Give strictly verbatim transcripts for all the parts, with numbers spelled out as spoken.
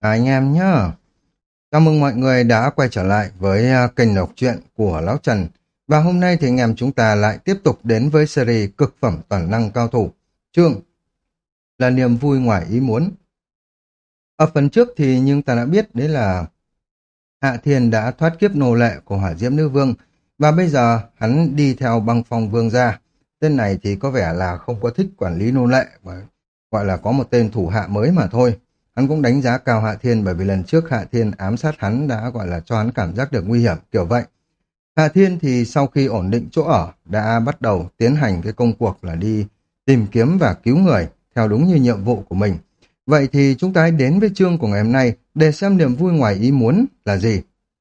À, anh em nhá. Chào mừng mọi người đã quay trở lại với à, kênh đọc truyện của Lão Trần. Và hôm nay thì anh em chúng ta lại tiếp tục đến với series cực phẩm toàn năng cao thủ. Chương là niềm vui ngoài ý muốn. Ở phần trước thì nhưng ta đã biết đấy là Hạ Thiên đã thoát kiếp nô lệ của Hỏa Diễm Nữ Vương và bây giờ hắn đi theo Băng Phong Vương gia. Tên này thì có vẻ là không có thích quản lý nô lệ, mà gọi là có một tên thủ hạ mới mà thôi. Hắn cũng đánh giá cao Hạ Thiên bởi vì lần trước Hạ Thiên ám sát hắn đã gọi là cho hắn cảm giác được nguy hiểm kiểu vậy. Hạ Thiên thì sau khi ổn định chỗ ở đã bắt đầu tiến hành cái công cuộc là đi tìm kiếm và cứu người theo đúng như nhiệm vụ của mình. Vậy thì chúng ta hãy đến với chương của ngày hôm nay để xem niềm vui ngoài ý muốn là gì.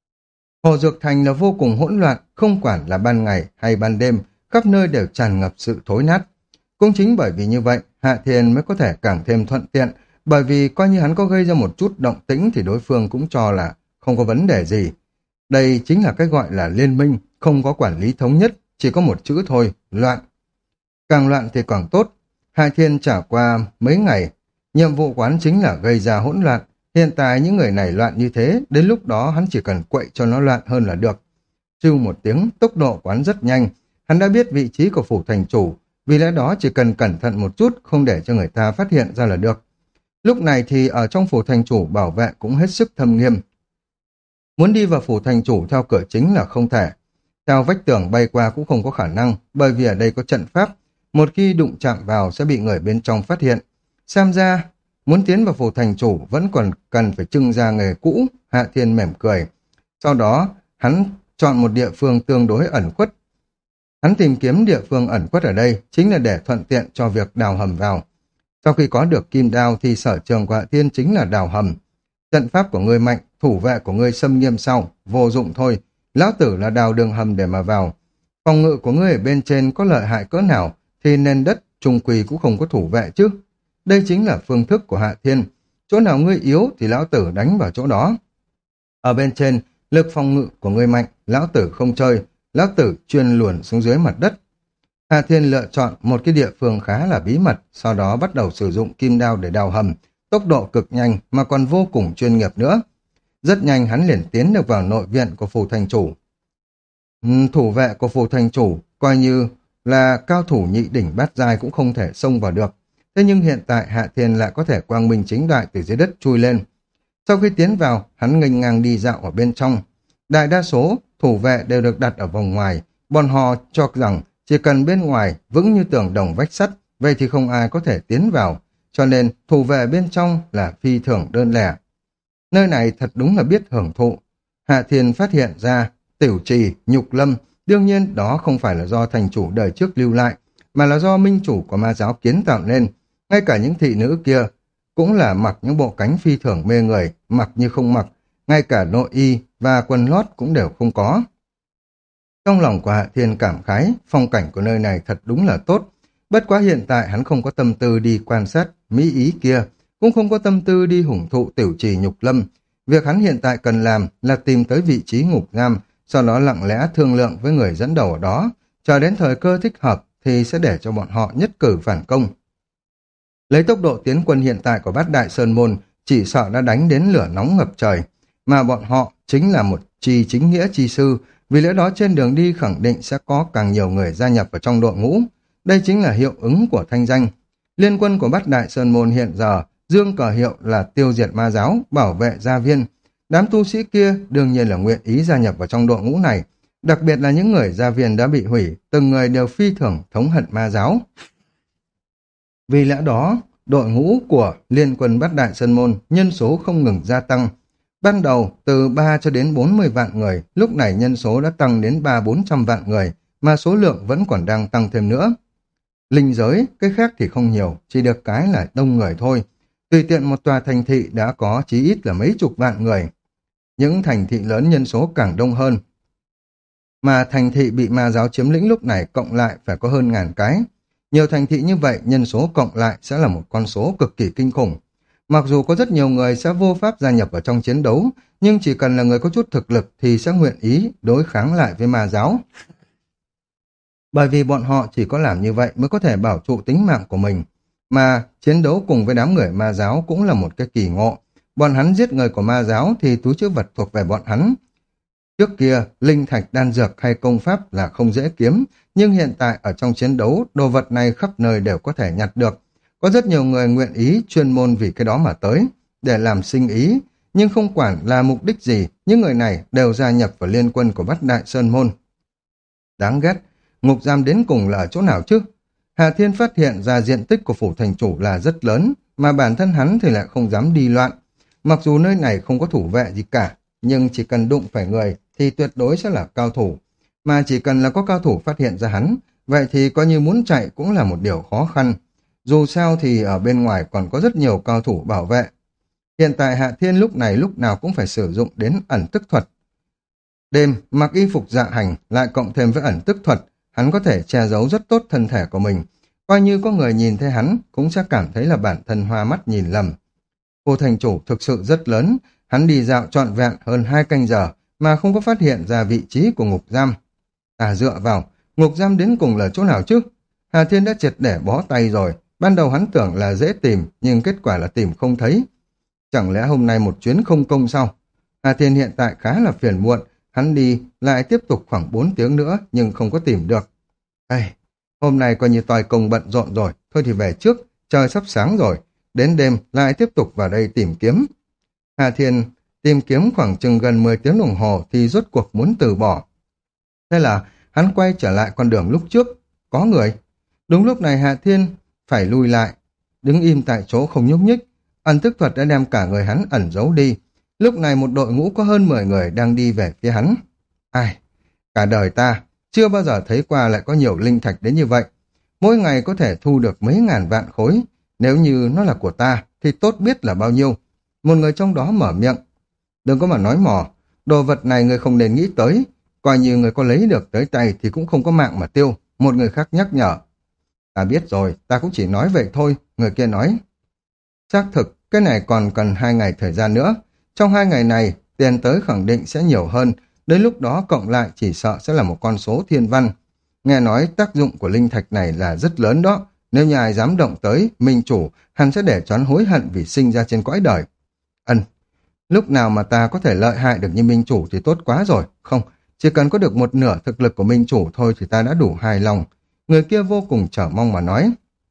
Hồ Dược Thành là vô cùng hỗn loạn, không quản là ban ngày hay ban đêm, khắp nơi đều tràn ngập sự thối nát. Cũng chính bởi vì như vậy, Hạ Thiên mới có thể càng thêm thuận tiện, bởi vì coi như hắn có gây ra một chút động tĩnh thì đối phương cũng cho là không có vấn đề gì. Đây chính là cái gọi là liên minh, không có quản lý thống nhất, chỉ có một chữ thôi, loạn. Càng loạn thì càng tốt. Hạ Thiên trả qua mấy ngày, nhiệm vụ của hắn chính là gây ra hỗn loạn. Hiện tại những người này loạn như thế, đến lúc đó hắn chỉ cần quậy cho nó loạn hơn là được. Chưu một tiếng, tốc độ của hắn rất nhanh, hắn đã biết vị trí của phủ thành chủ, vì lẽ đó chỉ cần cẩn thận một chút, không để cho người ta phát hiện ra là được. Lúc này thì ở trong phủ thành chủ bảo vệ cũng hết sức thâm nghiêm. Muốn đi vào phủ thành chủ theo cửa chính là không thể. Theo vách tường bay qua cũng không có khả năng, bởi vì ở đây có trận pháp. Một khi đụng chạm vào sẽ bị người bên trong phát hiện. Xem ra, muốn tiến vào phủ thành chủ vẫn còn cần phải trưng ra nghề cũ. Hạ Thiên mỉm cười. Sau đó, hắn chọn một địa phương tương đối ẩn khuất. Hắn tìm kiếm địa phương ẩn khuất ở đây chính là để thuận tiện cho việc đào hầm vào. Sau khi có được kim đao thì sở trường của Hạ Thiên chính là đào hầm. Trận pháp của ngươi mạnh, thủ vệ của ngươi xâm nghiêm sau, vô dụng thôi. Lão tử là đào đường hầm để mà vào. Phòng ngự của ngươi ở bên trên có lợi hại cỡ nào thì nền đất trung quỳ cũng không có thủ vệ chứ. Đây chính là phương thức của Hạ Thiên. Chỗ nào ngươi yếu thì lão tử đánh vào chỗ đó. Ở bên trên, lực phòng ngự của ngươi mạnh, lão tử không chơi. Lão tử chuyên luồn xuống dưới mặt đất. Hạ Thiên lựa chọn một cái địa phương khá là bí mật, sau đó bắt đầu sử dụng kim đao để đào hầm, tốc độ cực nhanh mà còn vô cùng chuyên nghiệp nữa. Rất nhanh hắn liền tiến được vào nội viện của phủ thành chủ. Ừm, Thủ vệ của phủ thành chủ coi như là cao thủ nhị đỉnh bát giai cũng không thể xông vào được. Thế nhưng hiện tại Hạ Thiên lại có thể quang minh chính đại từ dưới đất chui lên. Sau khi tiến vào, hắn nghênh ngang đi dạo ở bên trong. Đại đa số thủ vệ đều được đặt ở vòng ngoài, bọn họ cho rằng chỉ cần bên ngoài vững như tường đồng vách sắt, vậy thì không ai có thể tiến vào, cho nên thủ vệ bên trong là phi thường đơn lẻ. Nơi này thật đúng là biết hưởng thụ. Hạ Thiên phát hiện ra tiểu trì, nhục lâm, đương nhiên đó không phải là do thành chủ đời trước lưu lại, mà là do minh chủ của ma giáo kiến tạo nên. Ngay cả những thị nữ kia cũng là mặc những bộ cánh phi thường mê người, mặc như không mặc, ngay cả nội y và quần lót cũng đều không có. Trong lòng của Hạ Thiên cảm khái, phong cảnh của nơi này thật đúng là tốt. Bất quá hiện tại hắn không có tâm tư đi quan sát mỹ ý kia, cũng không có tâm tư đi hưởng thụ tiểu trì nhục lâm. Việc hắn hiện tại cần làm là tìm tới vị trí ngục giam, sau đó lặng lẽ thương lượng với người dẫn đầu ở đó, chờ đến thời cơ thích hợp thì sẽ để cho bọn họ nhất cử phản công. Lấy tốc độ tiến quân hiện tại của Bát Đại Sơn Môn, chỉ sợ đã đánh đến lửa nóng ngập trời, mà bọn họ chính là một chi chính nghĩa chi sư, vì lẽ đó trên đường đi khẳng định sẽ có càng nhiều người gia nhập vào trong đội ngũ. Đây chính là hiệu ứng của thanh danh. Liên quân của Bát Đại Sơn Môn hiện giờ dương cờ hiệu là tiêu diệt ma giáo, bảo vệ gia viên. Đám tu sĩ kia đương nhiên là nguyện ý gia nhập vào trong đội ngũ này, đặc biệt là những người gia viên đã bị hủy, từng người đều phi thường thống hận ma giáo. Vì lẽ đó, đội ngũ của Liên quân Bát Đại Sơn Môn nhân số không ngừng gia tăng. Ban đầu từ ba cho đến bốn mươi vạn người, lúc này nhân số đã tăng đến ba bốn trăm vạn người, mà số lượng vẫn còn đang tăng thêm nữa. Linh giới, cái khác thì không nhiều, chỉ được cái là đông người thôi. Tùy tiện một tòa thành thị đã có chí ít là mấy chục vạn người. Những thành thị lớn nhân số càng đông hơn. Mà thành thị bị ma giáo chiếm lĩnh lúc này cộng lại phải có hơn ngàn cái. Nhiều thành thị như vậy, nhân số cộng lại sẽ là một con số cực kỳ kinh khủng. Mặc dù có rất nhiều người sẽ vô pháp gia nhập vào trong chiến đấu, nhưng chỉ cần là người có chút thực lực thì sẽ nguyện ý đối kháng lại với ma giáo. Bởi vì bọn họ chỉ có làm như vậy mới có thể bảo trụ tính mạng của mình. Mà chiến đấu cùng với đám người ma giáo cũng là một cái kỳ ngộ. Bọn hắn giết người của ma giáo thì túi trữ vật thuộc về bọn hắn. Trước kia, linh thạch, đan dược hay công pháp là không dễ kiếm, nhưng hiện tại ở trong chiến đấu, đồ vật này khắp nơi đều có thể nhặt được. Có rất nhiều người nguyện ý chuyên môn vì cái đó mà tới, để làm sinh ý, nhưng không quản là mục đích gì, những người này đều gia nhập vào liên quân của Bát Đại Sơn Môn. Đáng ghét, ngục giam đến cùng là ở chỗ nào chứ? Hà Thiên phát hiện ra diện tích của phủ thành chủ là rất lớn, mà bản thân hắn thì lại không dám đi loạn. Mặc dù nơi này không có thủ vệ gì cả, nhưng chỉ cần đụng phải người thì tuyệt đối sẽ là cao thủ. Mà chỉ cần là có cao thủ phát hiện ra hắn, vậy thì coi như muốn chạy cũng là một điều khó khăn. Dù sao thì ở bên ngoài còn có rất nhiều cao thủ bảo vệ. Hiện tại Hạ Thiên lúc này lúc nào cũng phải sử dụng đến ẩn tức thuật. Đêm, mặc y phục dạ hành, lại cộng thêm với ẩn tức thuật, hắn có thể che giấu rất tốt thân thể của mình. Coi như có người nhìn thấy hắn, cũng sẽ cảm thấy là bản thân hoa mắt nhìn lầm. Cô thành chủ thực sự rất lớn, hắn đi dạo trọn vẹn hơn hai canh giờ, mà không có phát hiện ra vị trí của ngục giam. À dựa vào, ngục giam đến cùng là chỗ nào chứ? Hà Thiên đã triệt để bó tay rồi, ban đầu hắn tưởng là dễ tìm, nhưng kết quả là tìm không thấy. Chẳng lẽ hôm nay một chuyến không công sao? Hà Thiên hiện tại khá là phiền muộn, hắn đi lại tiếp tục khoảng bốn tiếng nữa nhưng không có tìm được. Ây, hôm nay coi như toi công bận rộn rồi, thôi thì về trước, trời sắp sáng rồi, đến đêm lại tiếp tục vào đây tìm kiếm. Hà Thiên tìm kiếm khoảng chừng gần mười tiếng đồng hồ thì rốt cuộc muốn từ bỏ. Thế là hắn quay trở lại con đường lúc trước, có người. Đúng lúc này Hà Thiên phải lùi lại, đứng im tại chỗ không nhúc nhích. Ẩn tức thuật đã đem cả người hắn ẩn giấu đi. Lúc này một đội ngũ có hơn mười người đang đi về phía hắn. Ai, cả đời ta chưa bao giờ thấy qua lại có nhiều linh thạch đến như vậy. Mỗi ngày có thể thu được mấy ngàn vạn khối. Nếu như nó là của ta thì tốt biết là bao nhiêu. Một người trong đó mở miệng. Đừng có mà nói mò, đồ vật này người không nên nghĩ tới. Coi như người có lấy được tới tay thì cũng không có mạng mà tiêu. Một người khác nhắc nhở. Ta biết rồi, ta cũng chỉ nói vậy thôi, người kia nói. Xác thực, cái này còn cần hai ngày thời gian nữa. Trong hai ngày này, tiền tới khẳng định sẽ nhiều hơn. Đến lúc đó cộng lại chỉ sợ sẽ là một con số thiên văn. Nghe nói tác dụng của linh thạch này là rất lớn đó. Nếu nhà ai dám động tới, minh chủ, hắn sẽ để choán hối hận vì sinh ra trên cõi đời. Ân, lúc nào mà ta có thể lợi hại được như minh chủ thì tốt quá rồi. Không, chỉ cần có được một nửa thực lực của minh chủ thôi thì ta đã đủ hài lòng. Người kia vô cùng chờ mong mà nói.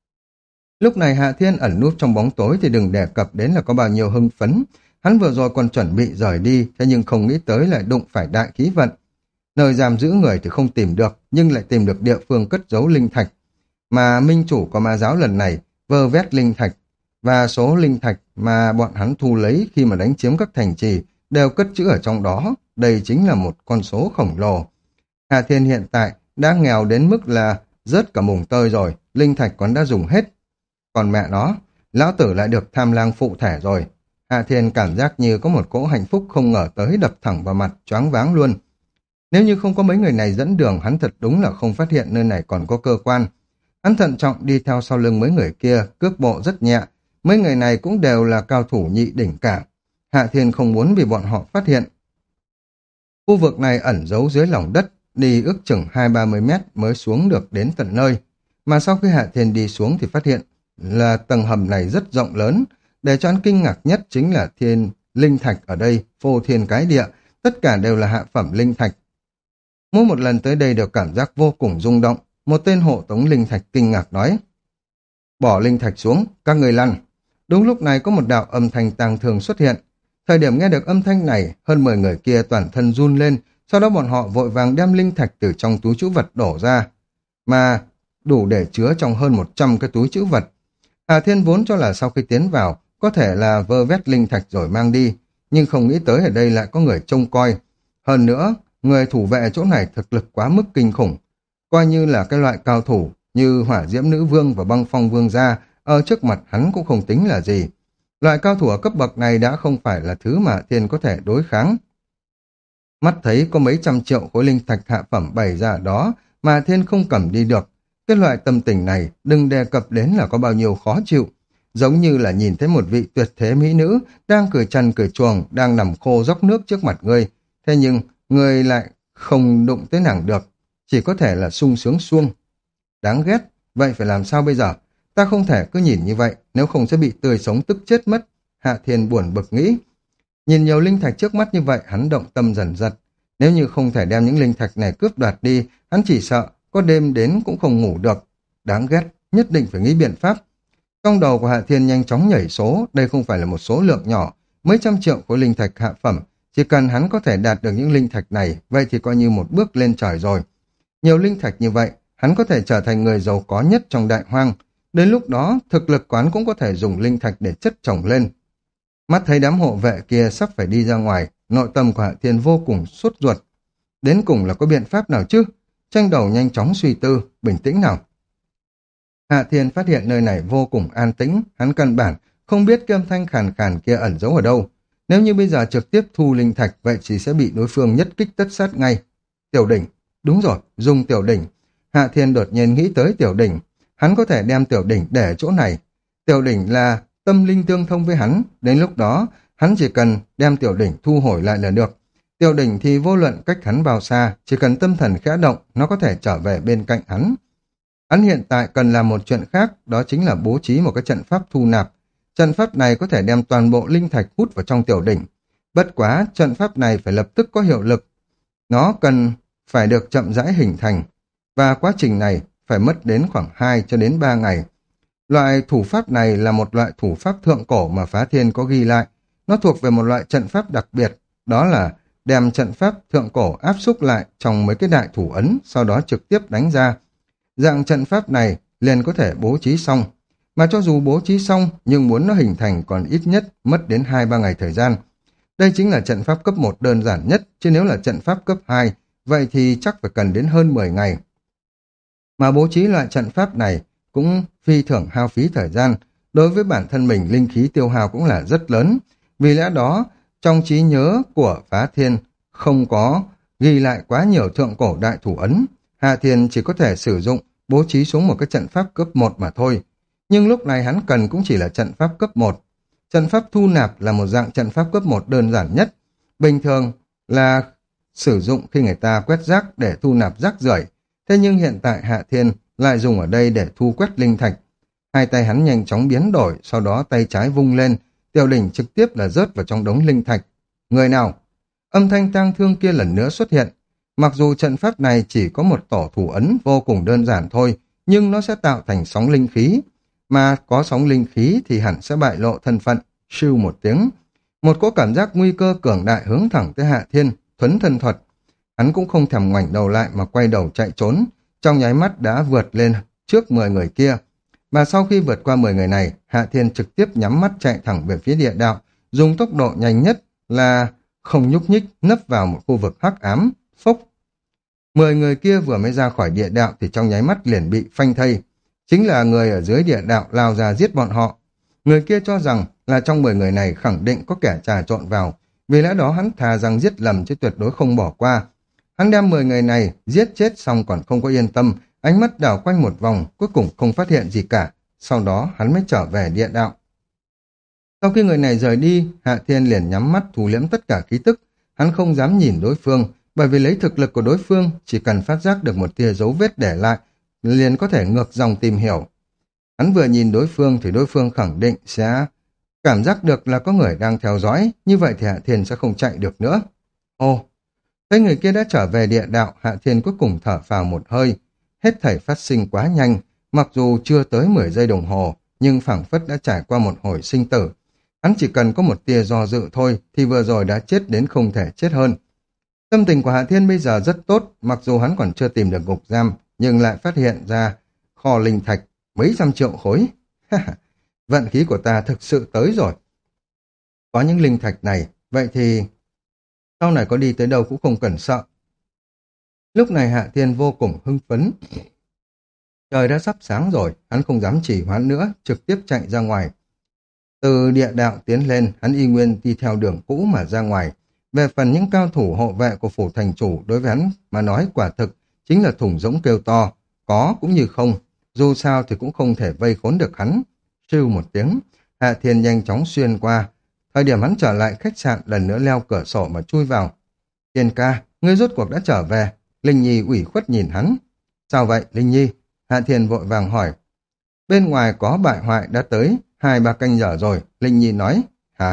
Lúc này Hạ Thiên ẩn núp trong bóng tối thì đừng đề cập đến là có bao nhiêu hưng phấn. Hắn vừa rồi còn chuẩn bị rời đi, thế nhưng không nghĩ tới lại đụng phải đại khí vận. Nơi giam giữ người thì không tìm được, nhưng lại tìm được địa phương cất giấu linh thạch. Mà minh chủ của ma giáo lần này vơ vét linh thạch, và số linh thạch mà bọn hắn thu lấy khi mà đánh chiếm các thành trì đều cất trữ ở trong đó. Đây chính là một con số khổng lồ. Hạ Thiên hiện tại đã nghèo đến mức là rớt cả mùng tơi rồi, linh thạch còn đã dùng hết. Còn mẹ nó, lão tử lại được tham lang phụ thể rồi. Hạ Thiên cảm giác như có một cỗ hạnh phúc không ngờ tới đập thẳng vào mặt, choáng váng luôn. Nếu như không có mấy người này dẫn đường, hắn thật đúng là không phát hiện nơi này còn có cơ quan. Hắn thận trọng đi theo sau lưng mấy người kia, cước bộ rất nhẹ. Mấy người này cũng đều là cao thủ nhị đỉnh cả. Hạ Thiên không muốn bị bọn họ phát hiện. Khu vực này ẩn giấu dưới lòng đất, đi ước chừng hai ba mươi mét mới xuống được đến tận nơi. Mà sau khi Hạ Thiên đi xuống thì phát hiện là tầng hầm này rất rộng lớn. Để cho hắn kinh ngạc nhất chính là thiên linh thạch ở đây, phô thiên cái địa, tất cả đều là hạ phẩm linh thạch. Mỗi một lần tới đây đều cảm giác vô cùng rung động. Một tên hộ tống linh thạch kinh ngạc nói. Bỏ linh thạch xuống, các người lăn. Đúng lúc này có một đạo âm thanh tang thường xuất hiện. Thời điểm nghe được âm thanh này, hơn mười người kia toàn thân run lên, sau đó bọn họ vội vàng đem linh thạch từ trong túi trữ vật đổ ra, mà đủ để chứa trong hơn một trăm cái túi trữ vật. Hà Thiên vốn cho là sau khi tiến vào, có thể là vơ vét linh thạch rồi mang đi, nhưng không nghĩ tới ở đây lại có người trông coi. Hơn nữa, người thủ vệ chỗ này thực lực quá mức kinh khủng. Coi như là cái loại cao thủ như Hỏa Diễm Nữ Vương và Băng Phong Vương gia, ở trước mặt hắn cũng không tính là gì. Loại cao thủ ở cấp bậc này đã không phải là thứ mà Thiên có thể đối kháng. Mắt thấy có mấy trăm triệu khối linh thạch hạ phẩm bày ra ở đó mà Thiên không cầm đi được. Cái loại tâm tình này đừng đề cập đến là có bao nhiêu khó chịu. Giống như là nhìn thấy một vị tuyệt thế mỹ nữ đang cười chăn cười chuồng, đang nằm khô dốc nước trước mặt ngươi. Thế nhưng ngươi lại không đụng tới nàng được, chỉ có thể là sung sướng suông. Đáng ghét, vậy phải làm sao bây giờ? Ta không thể cứ nhìn như vậy, nếu không sẽ bị tươi sống tức chết mất. Hạ Thiên buồn bực nghĩ. Nhìn nhiều linh thạch trước mắt như vậy, hắn động tâm dần dật. Nếu như không thể đem những linh thạch này cướp đoạt đi, hắn chỉ sợ có đêm đến cũng không ngủ được. Đáng ghét, nhất định phải nghĩ biện pháp. Trong đầu của Hạ Thiên nhanh chóng nhảy số, đây không phải là một số lượng nhỏ, mấy trăm triệu khối linh thạch hạ phẩm. Chỉ cần hắn có thể đạt được những linh thạch này, vậy thì coi như một bước lên trời rồi. Nhiều linh thạch như vậy, hắn có thể trở thành người giàu có nhất trong đại hoang. Đến lúc đó, thực lực quán cũng có thể dùng linh thạch để chất chồng lên. Mắt thấy đám hộ vệ kia sắp phải đi ra ngoài, nội tâm của Hạ Thiên vô cùng sốt ruột. Đến cùng là có biện pháp nào chứ? Tranh đầu nhanh chóng suy tư, bình tĩnh nào. Hạ Thiên phát hiện nơi này vô cùng an tĩnh, hắn căn bản không biết cái âm thanh khàn khàn kia ẩn giấu ở đâu. Nếu như bây giờ trực tiếp thu linh thạch, vậy thì sẽ bị đối phương nhất kích tất sát ngay. Tiểu đỉnh, đúng rồi, dùng tiểu đỉnh. Hạ Thiên đột nhiên nghĩ tới tiểu đỉnh, hắn có thể đem tiểu đỉnh để ở chỗ này. Tiểu đỉnh là tâm linh tương thông với hắn, đến lúc đó hắn chỉ cần đem tiểu đỉnh thu hồi lại là được. Tiểu đỉnh thì vô luận cách hắn bao xa, chỉ cần tâm thần khẽ động, nó có thể trở về bên cạnh hắn. Hắn hiện tại cần làm một chuyện khác, đó chính là bố trí một cái trận pháp thu nạp. Trận pháp này có thể đem toàn bộ linh thạch hút vào trong tiểu đỉnh. Bất quá, trận pháp này phải lập tức có hiệu lực. Nó cần phải được chậm rãi hình thành, và quá trình này phải mất đến khoảng hai cho đến ba ngày. Loại thủ pháp này là một loại thủ pháp thượng cổ mà Phá Thiên có ghi lại. Nó thuộc về một loại trận pháp đặc biệt, đó là đem trận pháp thượng cổ áp xúc lại trong mấy cái đại thủ ấn, sau đó trực tiếp đánh ra. Dạng trận pháp này liền có thể bố trí xong. Mà cho dù bố trí xong, nhưng muốn nó hình thành còn ít nhất mất đến hai ba ngày thời gian. Đây chính là trận pháp cấp một đơn giản nhất, chứ nếu là trận pháp cấp hai, vậy thì chắc phải cần đến hơn mười ngày. Mà bố trí loại trận pháp này cũng phi thường hao phí thời gian. Đối với bản thân mình, linh khí tiêu hao cũng là rất lớn. Vì lẽ đó, trong trí nhớ của Phá Thiên không có ghi lại quá nhiều thượng cổ đại thủ ấn. Hạ Thiên chỉ có thể sử dụng bố trí xuống một cái trận pháp cấp một mà thôi. Nhưng lúc này hắn cần cũng chỉ là trận pháp cấp một. Trận pháp thu nạp là một dạng trận pháp cấp một đơn giản nhất. Bình thường là sử dụng khi người ta quét rác để thu nạp rác rưởi. Thế nhưng hiện tại Hạ Thiên lại dùng ở đây để thu quét linh thạch. Hai tay hắn nhanh chóng biến đổi, sau đó tay trái vung lên, tiểu đỉnh trực tiếp là rớt vào trong đống linh thạch. Người nào? Âm thanh tang thương kia lần nữa xuất hiện. Mặc dù trận pháp này chỉ có một tổ thủ ấn vô cùng đơn giản thôi, nhưng nó sẽ tạo thành sóng linh khí. Mà có sóng linh khí thì hẳn sẽ bại lộ thân phận, sưu một tiếng. Một cỗ cảm giác nguy cơ cường đại hướng thẳng tới Hạ Thiên, thuấn thân thuật. Hắn cũng không thèm ngoảnh đầu lại mà quay đầu chạy trốn, trong nháy mắt đã vượt lên trước mười người kia. Mà sau khi vượt qua mười người này, Hạ Thiên trực tiếp nhắm mắt chạy thẳng về phía địa đạo, dùng tốc độ nhanh nhất là không nhúc nhích nấp vào một khu vực hắc ám, phốc. Mười người kia vừa mới ra khỏi địa đạo thì trong nháy mắt liền bị phanh thây. Chính là người ở dưới địa đạo lao ra giết bọn họ. Người kia cho rằng là trong mười người này khẳng định có kẻ trà trộn vào, vì lẽ đó hắn thà rằng giết lầm chứ tuyệt đối không bỏ qua. Hắn đem mười người này giết chết xong còn không có yên tâm, ánh mắt đảo quanh một vòng, cuối cùng không phát hiện gì cả, sau đó hắn mới trở về địa đạo. Sau khi người này rời đi, Hạ Thiên liền nhắm mắt thu liễm tất cả khí tức, hắn không dám nhìn đối phương, bởi vì lấy thực lực của đối phương, chỉ cần phát giác được một tia dấu vết để lại, liền có thể ngược dòng tìm hiểu. Hắn vừa nhìn đối phương thì đối phương khẳng định sẽ cảm giác được là có người đang theo dõi, như vậy thì Hạ Thiên sẽ không chạy được nữa. Ồ, thấy người kia đã trở về địa đạo, Hạ Thiên cuối cùng thở phào một hơi. Hết thảy phát sinh quá nhanh, mặc dù chưa tới mười giây đồng hồ, nhưng phảng phất đã trải qua một hồi sinh tử. Hắn chỉ cần có một tia do dự thôi, thì vừa rồi đã chết đến không thể chết hơn. Tâm tình của Hạ Thiên bây giờ rất tốt, mặc dù hắn còn chưa tìm được ngục giam, nhưng lại phát hiện ra kho linh thạch mấy trăm triệu khối. Vận khí của ta thực sự tới rồi. Có những linh thạch này, vậy thì sau này có đi tới đâu cũng không cần sợ. Lúc này Hạ Thiên vô cùng hưng phấn. Trời đã sắp sáng rồi, hắn không dám trì hoãn nữa, trực tiếp chạy ra ngoài. Từ địa đạo tiến lên, hắn y nguyên đi theo đường cũ mà ra ngoài. Về phần những cao thủ hộ vệ của phủ thành chủ, đối với hắn mà nói quả thực chính là thùng rỗng kêu to, có cũng như không, dù sao thì cũng không thể vây khốn được hắn. Sưu một tiếng, Hạ Thiên nhanh chóng xuyên qua. Thời điểm hắn trở lại khách sạn, lần nữa leo cửa sổ mà chui vào. Thiên ca, ngươi rốt cuộc đã trở về. Linh Nhi ủy khuất nhìn hắn. Sao vậy, Linh Nhi? Hạ Thiên vội vàng hỏi. Bên ngoài có bại hoại đã tới, hai ba canh giờ rồi, Linh Nhi nói. Hả?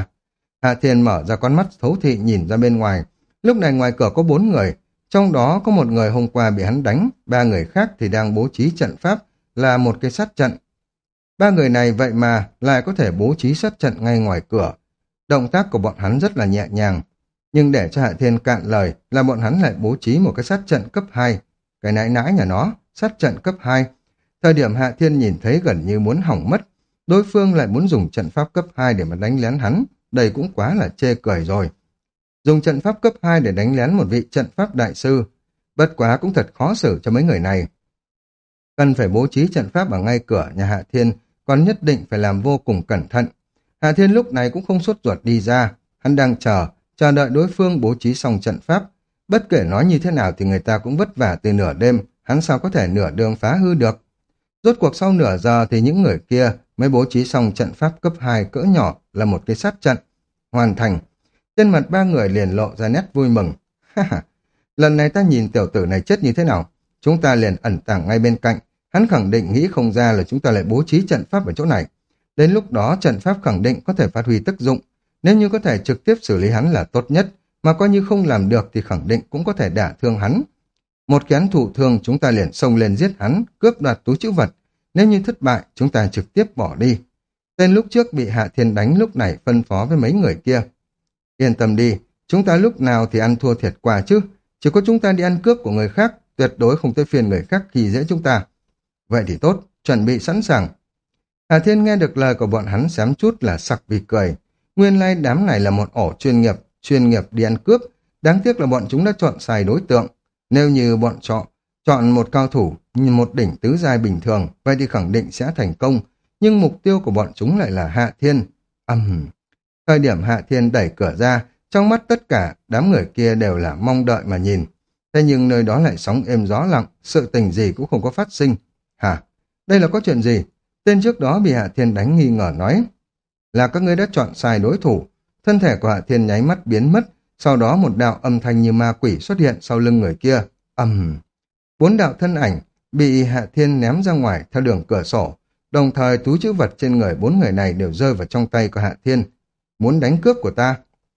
Hạ Thiên mở ra con mắt thấu thị nhìn ra bên ngoài. Lúc này ngoài cửa có bốn người, trong đó có một người hôm qua bị hắn đánh, ba người khác thì đang bố trí trận pháp là một cái sát trận. Ba người này vậy mà lại có thể bố trí sát trận ngay ngoài cửa. Động tác của bọn hắn rất là nhẹ nhàng. Nhưng để cho Hạ Thiên cạn lời là bọn hắn lại bố trí một cái sát trận cấp hai. Cái nãi nãi nhà nó, sát trận cấp hai. Thời điểm Hạ Thiên nhìn thấy gần như muốn hỏng mất. Đối phương lại muốn dùng trận pháp cấp hai để mà đánh lén hắn. Đây cũng quá là chê cười rồi. Dùng trận pháp cấp hai để đánh lén một vị trận pháp đại sư. Bất quá cũng thật khó xử cho mấy người này. Cần phải bố trí trận pháp ở ngay cửa nhà Hạ Thiên, còn nhất định phải làm vô cùng cẩn thận. Hạ Thiên lúc này cũng không sốt ruột đi ra. Hắn đang chờ, chờ đợi đối phương bố trí xong trận pháp. Bất kể nói như thế nào thì người ta cũng vất vả từ nửa đêm, hắn sao có thể nửa đường phá hư được. Rốt cuộc sau nửa giờ thì những người kia mới bố trí xong trận pháp cấp hai cỡ nhỏ là một cái sát trận. Hoàn thành. Trên mặt ba người liền lộ ra nét vui mừng. Ha ha, lần này ta nhìn tiểu tử này chết như thế nào? Chúng ta liền ẩn tàng ngay bên cạnh. Hắn khẳng định nghĩ không ra là chúng ta lại bố trí trận pháp ở chỗ này. Đến lúc đó trận pháp khẳng định có thể phát huy tác dụng. Nếu như có thể trực tiếp xử lý hắn là tốt nhất, mà coi như không làm được thì khẳng định cũng có thể đả thương hắn. Một kén thụ thương chúng ta liền xông lên giết hắn, cướp đoạt túi trữ vật. Nếu như thất bại, chúng ta trực tiếp bỏ đi. Tên lúc trước bị Hạ Thiên đánh lúc này phân phó với mấy người kia. Yên tâm đi, chúng ta lúc nào thì ăn thua thiệt quả chứ. Chỉ có chúng ta đi ăn cướp của người khác, tuyệt đối không tới phiền người khác khi dễ chúng ta. Vậy thì tốt, chuẩn bị sẵn sàng. Hạ Thiên nghe được lời của bọn hắn xém chút là sặc vì cười. Nguyên lai đám này là một ổ chuyên nghiệp, chuyên nghiệp đi ăn cướp. Đáng tiếc là bọn chúng đã chọn sai đối tượng. Nếu như bọn chọn, chọn một cao thủ, một đỉnh tứ giai bình thường, vậy thì khẳng định sẽ thành công. Nhưng mục tiêu của bọn chúng lại là Hạ Thiên. Âm um. Thời điểm Hạ Thiên đẩy cửa ra, trong mắt tất cả đám người kia đều là mong đợi mà nhìn. Thế nhưng nơi đó lại sóng êm gió lặng, sự tình gì cũng không có phát sinh. Hả? Đây là có chuyện gì? Tên trước đó bị Hạ Thiên đánh nghi ngờ nói. Là các ngươi đã chọn sai đối thủ. Thân thể của Hạ Thiên nháy mắt biến mất, sau đó một đạo âm thanh như ma quỷ xuất hiện sau lưng người kia. Ầm. Um. Bốn đạo thân ảnh bị Hạ Thiên ném ra ngoài theo đường cửa sổ. Đồng thời túi trữ vật trên người bốn người này đều rơi vào trong tay của Hạ Thiên. Muốn đánh cướp của ta.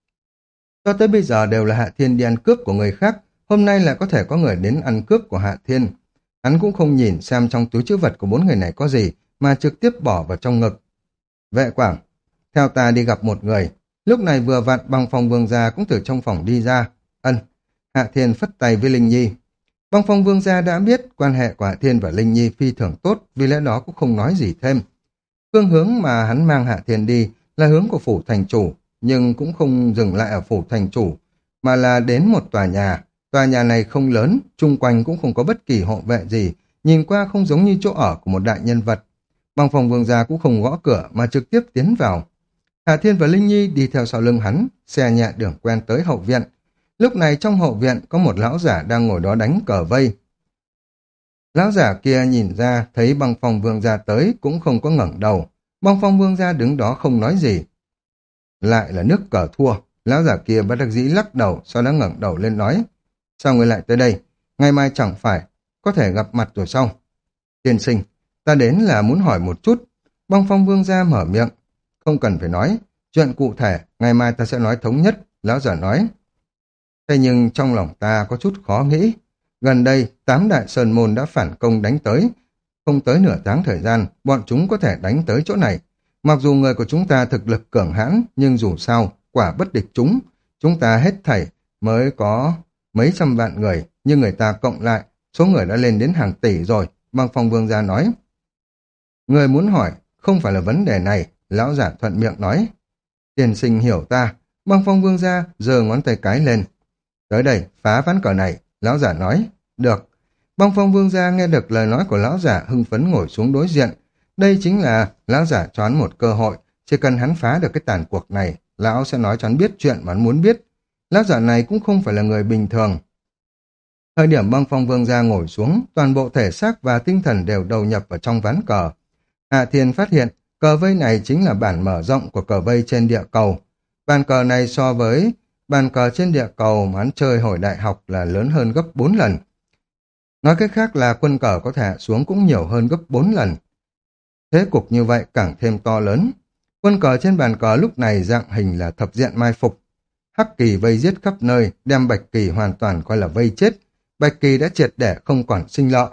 Cho tới bây giờ đều là Hạ Thiên đi ăn cướp của người khác, hôm nay lại có thể có người đến ăn cướp của Hạ Thiên. Hắn cũng không nhìn xem trong túi trữ vật của bốn người này có gì, mà trực tiếp bỏ vào trong ngực. Vệ Quảng, theo ta đi gặp một người. Lúc này vừa vặn Băng Phong Vương gia cũng từ trong phòng đi ra. Ân. Hạ Thiên phất tay với Linh Nhi. Băng Phong Vương gia đã biết quan hệ của Hạ Thiên và Linh Nhi phi thường tốt, vì lẽ đó cũng không nói gì thêm. Phương hướng mà hắn mang Hạ Thiên đi là hướng của phủ thành chủ, nhưng cũng không dừng lại ở phủ thành chủ, mà là đến một tòa nhà. Tòa nhà này không lớn, chung quanh cũng không có bất kỳ hộ vệ gì, nhìn qua không giống như chỗ ở của một đại nhân vật. Băng Phong Vương gia cũng không gõ cửa mà trực tiếp tiến vào. Hạ Thiên và Linh Nhi đi theo sau lưng hắn, xe nhẹ đường quen tới hậu viện. Lúc này trong hậu viện có một lão giả đang ngồi đó đánh cờ vây. Lão giả kia nhìn ra thấy Băng Phong Vương gia tới cũng không có ngẩng đầu. Băng Phong Vương gia đứng đó không nói gì. Lại là nước cờ thua. Lão giả kia bất đắc dĩ lắc đầu, sau đó ngẩng đầu lên nói. Sao người lại tới đây? Ngày mai chẳng phải có thể gặp mặt rồi sao? Tiên sinh, ta đến là muốn hỏi một chút. Băng Phong Vương gia mở miệng. Không cần phải nói. Chuyện cụ thể, ngày mai ta sẽ nói thống nhất. Lão giả nói. Thế nhưng trong lòng ta có chút khó nghĩ. Gần đây, tám đại sơn môn đã phản công đánh tới. Không tới nửa tháng thời gian, bọn chúng có thể đánh tới chỗ này. Mặc dù người của chúng ta thực lực cường hãn, nhưng dù sao, quả bất địch chúng. Chúng ta hết thảy mới có mấy trăm vạn người, nhưng người ta cộng lại, số người đã lên đến hàng tỷ rồi, Băng Phong Vương gia nói. Người muốn hỏi, không phải là vấn đề này, lão giả thuận miệng nói. Tiền sinh hiểu ta, Băng Phong Vương gia giơ ngón tay cái lên. Tới đây, phá ván cờ này, lão giả nói. Được. Băng Phong Vương gia nghe được lời nói của lão giả hưng phấn ngồi xuống đối diện. Đây chính là lão giả cho hắn một cơ hội, chỉ cần hắn phá được cái tàn cuộc này, lão sẽ nói cho hắn biết chuyện mà hắn muốn biết. Lão giả này cũng không phải là người bình thường. Thời điểm Băng Phong Vương gia ngồi xuống, toàn bộ thể xác và tinh thần đều đầu nhập vào trong ván cờ. Hạ Thiên phát hiện cờ vây này chính là bản mở rộng của cờ vây trên địa cầu. Bàn cờ này so với bàn cờ trên địa cầu mà hắn chơi hồi đại học là lớn hơn gấp bốn lần. Nói cách khác là quân cờ có thể hạ xuống cũng nhiều hơn gấp bốn lần. Thế cục như vậy càng thêm to lớn. Quân cờ trên bàn cờ lúc này dạng hình là thập diện mai phục. Hắc kỳ vây giết khắp nơi, đem bạch kỳ hoàn toàn coi là vây chết. Bạch kỳ đã triệt để không còn sinh lợi.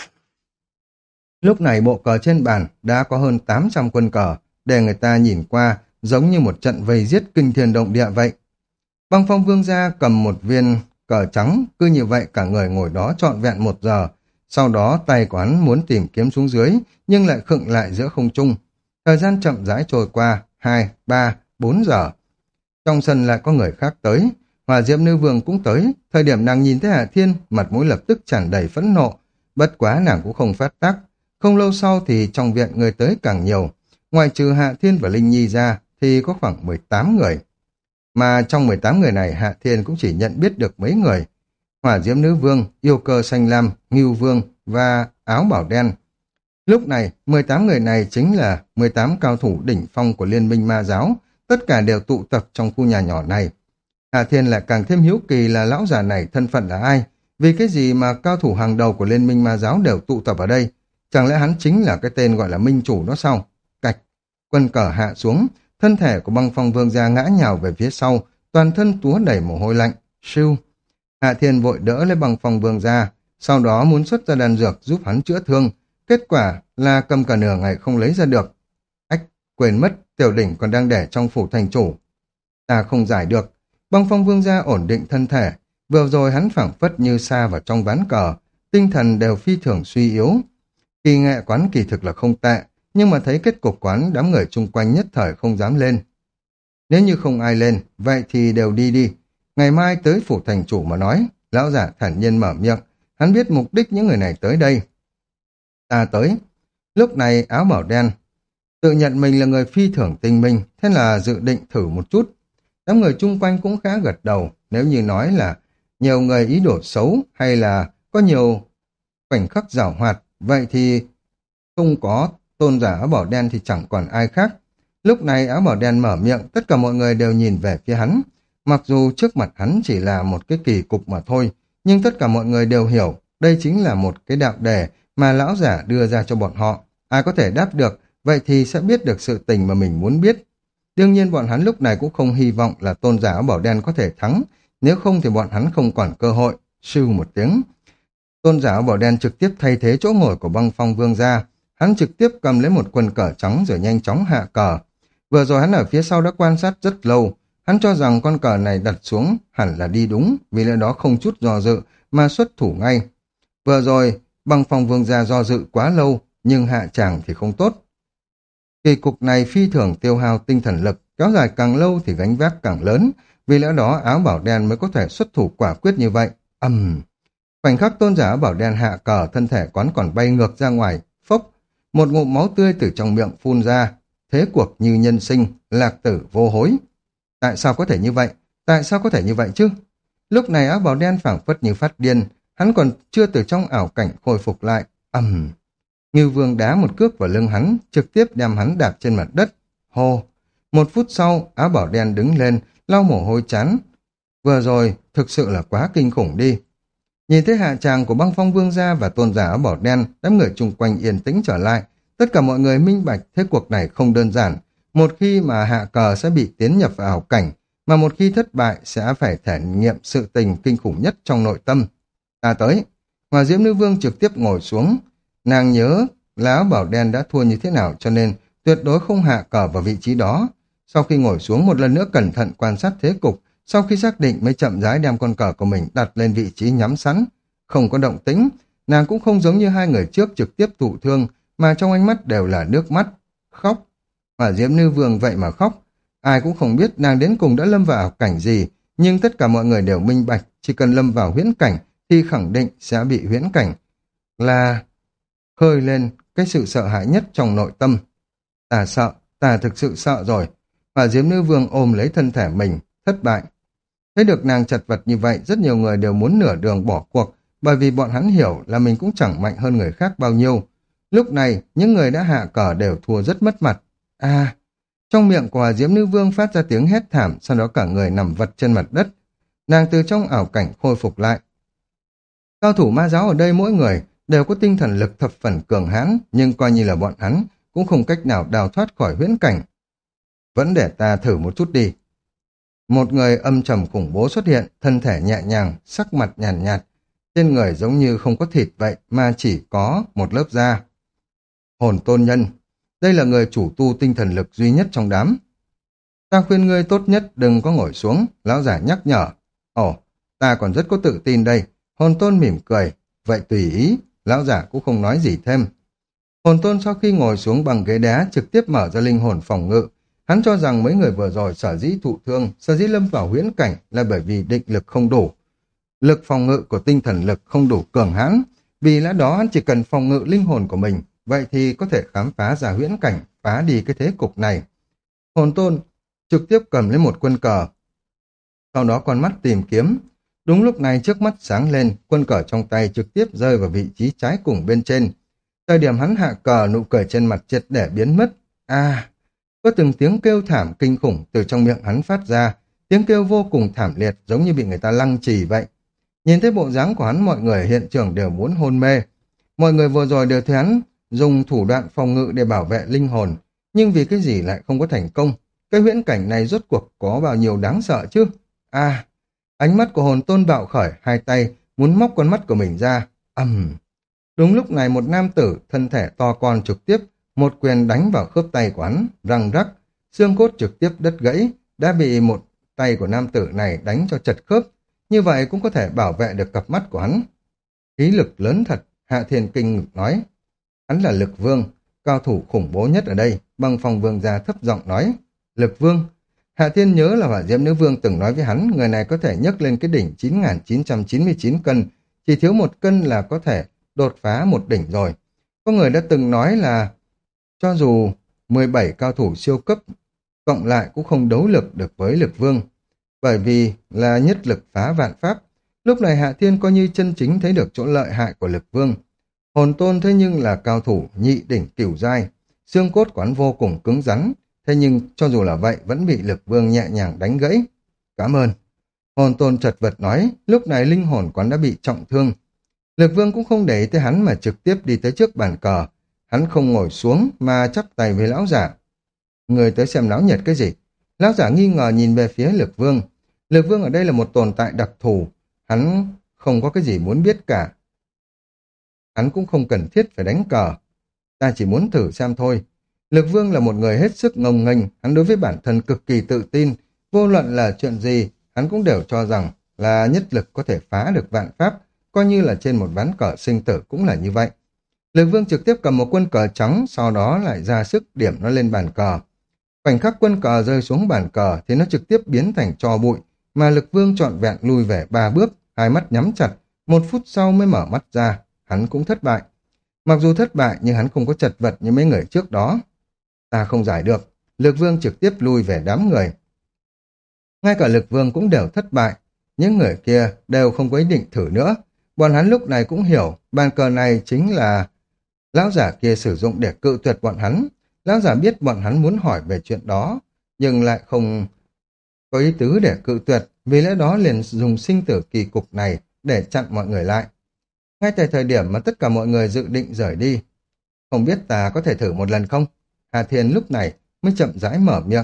Lúc này bộ cờ trên bàn đã có hơn tám trăm quân cờ, để người ta nhìn qua giống như một trận vây giết kinh thiên động địa vậy. Băng Phong Vương gia cầm một viên cờ trắng, cứ như vậy cả người ngồi đó trọn vẹn một giờ. Sau đó tay của hắn muốn tìm kiếm xuống dưới, nhưng lại khựng lại giữa không trung. Thời gian chậm rãi trôi qua, hai, ba, bốn giờ. Trong sân lại có người khác tới. Hỏa Diệm Nữ Vương cũng tới. Thời điểm nàng nhìn thấy Hạ Thiên, mặt mũi lập tức tràn đầy phẫn nộ. Bất quá nàng cũng không phát tác. Không lâu sau thì trong viện người tới càng nhiều. Ngoài trừ Hạ Thiên và Linh Nhi ra thì có khoảng mười tám người. Mà trong mười tám người này Hạ Thiên cũng chỉ nhận biết được mấy người. Hỏa Diễm Nữ Vương, Yêu Cơ Xanh Lam, Ngưu Vương và Áo Bảo Đen. Lúc này, mười tám người này chính là mười tám cao thủ đỉnh phong của Liên minh Ma Giáo. Tất cả đều tụ tập trong khu nhà nhỏ này. Hạ Thiên lại càng thêm hiếu kỳ là lão già này thân phận là ai. Vì cái gì mà cao thủ hàng đầu của Liên minh Ma Giáo đều tụ tập ở đây? Chẳng lẽ hắn chính là cái tên gọi là minh chủ đó sao? Cạch, quân cờ hạ xuống, thân thể của Băng Phong Vương gia ngã nhào về phía sau, toàn thân túa đầy mồ hôi lạnh. Siêu. Hạ Thiên vội đỡ lấy Băng Phong Vương gia, sau đó muốn xuất ra đan dược giúp hắn chữa thương. Kết quả là cầm cả nửa ngày không lấy ra được. Ách, quên mất, tiểu đỉnh còn đang để trong phủ thành chủ. Ta không giải được. Băng Phong Vương gia ổn định thân thể. Vừa rồi hắn phảng phất như sa vào trong ván cờ, tinh thần đều phi thường suy yếu. Kỳ nghệ quán kỳ thực là không tệ, nhưng mà thấy kết cục quán đám người chung quanh nhất thời không dám lên. Nếu như không ai lên, vậy thì đều đi đi. Ngày mai tới phủ thành chủ mà nói, lão giả thản nhiên mở miệng, hắn biết mục đích những người này tới đây. Ta tới. Lúc này áo bảo đen tự nhận mình là người phi thường tinh minh, thế là dự định thử một chút. Đám người chung quanh cũng khá gật đầu, nếu như nói là nhiều người ý đồ xấu hay là có nhiều khoảnh khắc giảo hoạt, vậy thì không có tôn giả áo bảo đen thì chẳng còn ai khác. Lúc này áo bảo đen mở miệng, tất cả mọi người đều nhìn về phía hắn. Mặc dù trước mặt hắn chỉ là một cái kỳ cục mà thôi, nhưng tất cả mọi người đều hiểu đây chính là một cái đạo đề mà lão giả đưa ra cho bọn họ. Ai có thể đáp được, vậy thì sẽ biết được sự tình mà mình muốn biết. Đương nhiên bọn hắn lúc này cũng không hy vọng là tôn giả áo bảo đen có thể thắng, nếu không thì bọn hắn không còn cơ hội. Sưu một tiếng. Tôn giả áo bảo đen trực tiếp thay thế chỗ ngồi của Băng Phong Vương gia. Hắn trực tiếp cầm lấy một quân cờ trắng rồi nhanh chóng hạ cờ. Vừa rồi hắn ở phía sau đã quan sát rất lâu. Hắn cho rằng con cờ này đặt xuống hẳn là đi đúng, vì lẽ đó không chút do dự mà xuất thủ ngay. Vừa rồi Băng Phong Vương gia do dự quá lâu, nhưng hạ tràng thì không tốt. Kỳ cục này phi thường tiêu hao tinh thần lực, kéo dài càng lâu thì gánh vác càng lớn, vì lẽ đó áo bảo đen mới có thể xuất thủ quả quyết như vậy. Ầm. Uhm. Khoảnh khắc tôn giả áo bảo đen hạ cờ, thân thể quán còn bay ngược ra ngoài, phốc, một ngụm máu tươi từ trong miệng phun ra, thế cuộc như nhân sinh, lạc tử vô hối. Tại sao có thể như vậy? Tại sao có thể như vậy chứ? Lúc này áo bào đen phảng phất như phát điên, hắn còn chưa từ trong ảo cảnh khôi phục lại. Ầm. Uhm. Ngưu Vương đá một cước vào lưng hắn, trực tiếp đem hắn đạp trên mặt đất. Hô. Một phút sau, áo bảo đen đứng lên, lau mồ hôi chán. Vừa rồi, thực sự là quá kinh khủng đi. Nhìn thấy hạ tràng của Băng Phong Vương gia và tôn giả áo bảo đen, đám người chung quanh yên tĩnh trở lại. Tất cả mọi người minh bạch thế cuộc này không đơn giản. Một khi mà hạ cờ sẽ bị tiến nhập vào ảo cảnh, mà một khi thất bại sẽ phải thể nghiệm sự tình kinh khủng nhất trong nội tâm. Ta tới. Hỏa Diễm Nữ Vương trực tiếp ngồi xuống. Nàng nhớ là áo bảo đen đã thua như thế nào, cho nên tuyệt đối không hạ cờ vào vị trí đó. Sau khi ngồi xuống một lần nữa cẩn thận quan sát thế cục, sau khi xác định mới chậm rãi đem con cờ của mình đặt lên vị trí nhắm sẵn. Không có động tĩnh, nàng cũng không giống như hai người trước trực tiếp thụ thương, mà trong ánh mắt đều là nước mắt, khóc. Hỏa Diễm Nữ Vương vậy mà khóc. Ai cũng không biết nàng đến cùng đã lâm vào ảo cảnh gì, nhưng tất cả mọi người đều minh bạch, chỉ cần lâm vào huyễn cảnh thì khẳng định sẽ bị huyễn cảnh là khơi lên cái sự sợ hãi nhất trong nội tâm. Ta sợ, ta thực sự sợ rồi. Hỏa Diễm Nữ Vương ôm lấy thân thể mình, thất bại. Thấy được nàng chật vật như vậy, rất nhiều người đều muốn nửa đường bỏ cuộc, bởi vì bọn hắn hiểu là mình cũng chẳng mạnh hơn người khác bao nhiêu. Lúc này, những người đã hạ cờ đều thua rất mất mặt. À, trong miệng của Hỏa Diễm Nữ Vương phát ra tiếng hét thảm, sau đó cả người nằm vật trên mặt đất. Nàng từ trong ảo cảnh khôi phục lại. Cao thủ ma giáo ở đây mỗi người đều có tinh thần lực thập phần cường hãn, nhưng coi như là bọn hắn cũng không cách nào đào thoát khỏi huyễn cảnh. vẫn để ta thử một chút đi. Một người âm trầm khủng bố xuất hiện, thân thể nhẹ nhàng, sắc mặt nhàn nhạt, nhạt, trên người giống như không có thịt vậy mà chỉ có một lớp da. Hồn tôn nhân, đây là người chủ tu tinh thần lực duy nhất trong đám. Ta khuyên ngươi tốt nhất đừng có ngồi xuống, lão giả nhắc nhở. Ồ, ta còn rất có tự tin đây. Hồn tôn mỉm cười, vậy tùy ý, lão giả cũng không nói gì thêm. Hồn tôn sau khi ngồi xuống bằng ghế đá trực tiếp mở ra linh hồn phòng ngự. Hắn cho rằng mấy người vừa rồi sở dĩ thụ thương, sở dĩ lâm vào huyễn cảnh là bởi vì định lực không đủ. Lực phòng ngự của tinh thần lực không đủ cường hãn, vì lẽ đó hắn chỉ cần phòng ngự linh hồn của mình, vậy thì có thể khám phá ra huyễn cảnh, phá đi cái thế cục này. Hồn tôn trực tiếp cầm lấy một quân cờ, sau đó con mắt tìm kiếm. Đúng lúc này trước mắt sáng lên, quân cờ trong tay trực tiếp rơi vào vị trí trái cùng bên trên. Thời điểm hắn hạ cờ, nụ cười trên mặt triệt để biến mất. À, có từng tiếng kêu thảm kinh khủng từ trong miệng hắn phát ra, tiếng kêu vô cùng thảm liệt giống như bị người ta lăng trì vậy. Nhìn thấy bộ dáng của hắn, mọi người ở hiện trường đều muốn hôn mê. Mọi người vừa rồi đều thấy hắn dùng thủ đoạn phòng ngự để bảo vệ linh hồn, nhưng vì cái gì lại không có thành công? Cái huyễn cảnh này rốt cuộc có bao nhiêu đáng sợ chứ? À, ánh mắt của hồn tôn bạo khởi, hai tay muốn móc con mắt của mình ra. ầm um. Đúng lúc này một nam tử thân thể to con trực tiếp một quyền đánh vào khớp tay của hắn, răng rắc, xương cốt trực tiếp đứt gãy, đã bị một tay của nam tử này đánh cho chật khớp. Như vậy cũng có thể bảo vệ được cặp mắt của hắn. Khí lực lớn thật, Hạ Thiên kinh ngực nói. Hắn là Lực Vương, cao thủ khủng bố nhất ở đây, Băng Phong Vương gia thấp giọng nói. Lực Vương? Hạ Thiên nhớ là Hỏa Diễm Nữ Vương từng nói với hắn, người này có thể nhấc lên cái đỉnh chín nghìn chín trăm chín mươi chín cân, chỉ thiếu một cân là có thể đột phá một đỉnh rồi. Có người đã từng nói là cho dù mười bảy cao thủ siêu cấp cộng lại cũng không đấu lực được với Lực Vương, bởi vì là nhất lực phá vạn pháp. Lúc này Hạ Thiên coi như chân chính thấy được chỗ lợi hại của Lực Vương. Hồn tôn thế nhưng là cao thủ nhị đỉnh cửu giai, xương cốt của hắn vô cùng cứng rắn, thế nhưng cho dù là vậy vẫn bị Lực Vương nhẹ nhàng đánh gãy. Cảm ơn. Hồn tôn chật vật nói, lúc này linh hồn quán đã bị trọng thương. Lực Vương cũng không để ý tới hắn mà trực tiếp đi tới trước bàn cờ. Hắn không ngồi xuống mà chắp tay với lão giả. Người tới xem náo nhiệt cái gì? Lão giả nghi ngờ nhìn về phía Lực Vương. Lực Vương ở đây là một tồn tại đặc thù. Hắn không có cái gì muốn biết cả. Hắn cũng không cần thiết phải đánh cờ. Ta chỉ muốn thử xem thôi. Lực Vương là một người hết sức ngông nghênh. Hắn đối với bản thân cực kỳ tự tin. Vô luận là chuyện gì, hắn cũng đều cho rằng là nhất lực có thể phá được vạn pháp. Coi như là trên một ván cờ sinh tử cũng là như vậy. Lực Vương trực tiếp cầm một quân cờ trắng, sau đó lại ra sức điểm nó lên bàn cờ. Khoảnh khắc quân cờ rơi xuống bàn cờ thì nó trực tiếp biến thành tro bụi, mà Lực Vương trọn vẹn lùi về ba bước, hai mắt nhắm chặt, một phút sau mới mở mắt ra. Hắn cũng thất bại. Mặc dù thất bại nhưng hắn không có chật vật như mấy người trước đó. Ta không giải được. Lực Vương trực tiếp lùi về đám người. Ngay cả Lực Vương cũng đều thất bại. Những người kia đều không có ý định thử nữa. Bọn hắn lúc này cũng hiểu bàn cờ này chính là lão giả kia sử dụng để cự tuyệt bọn hắn. Lão giả biết bọn hắn muốn hỏi về chuyện đó, nhưng lại không có ý tứ để cự tuyệt, vì lẽ đó liền dùng sinh tử kỳ cục này để chặn mọi người lại. Ngay tại thời điểm mà tất cả mọi người dự định rời đi, không biết ta có thể thử một lần không? Hà Thiên lúc này mới chậm rãi mở miệng.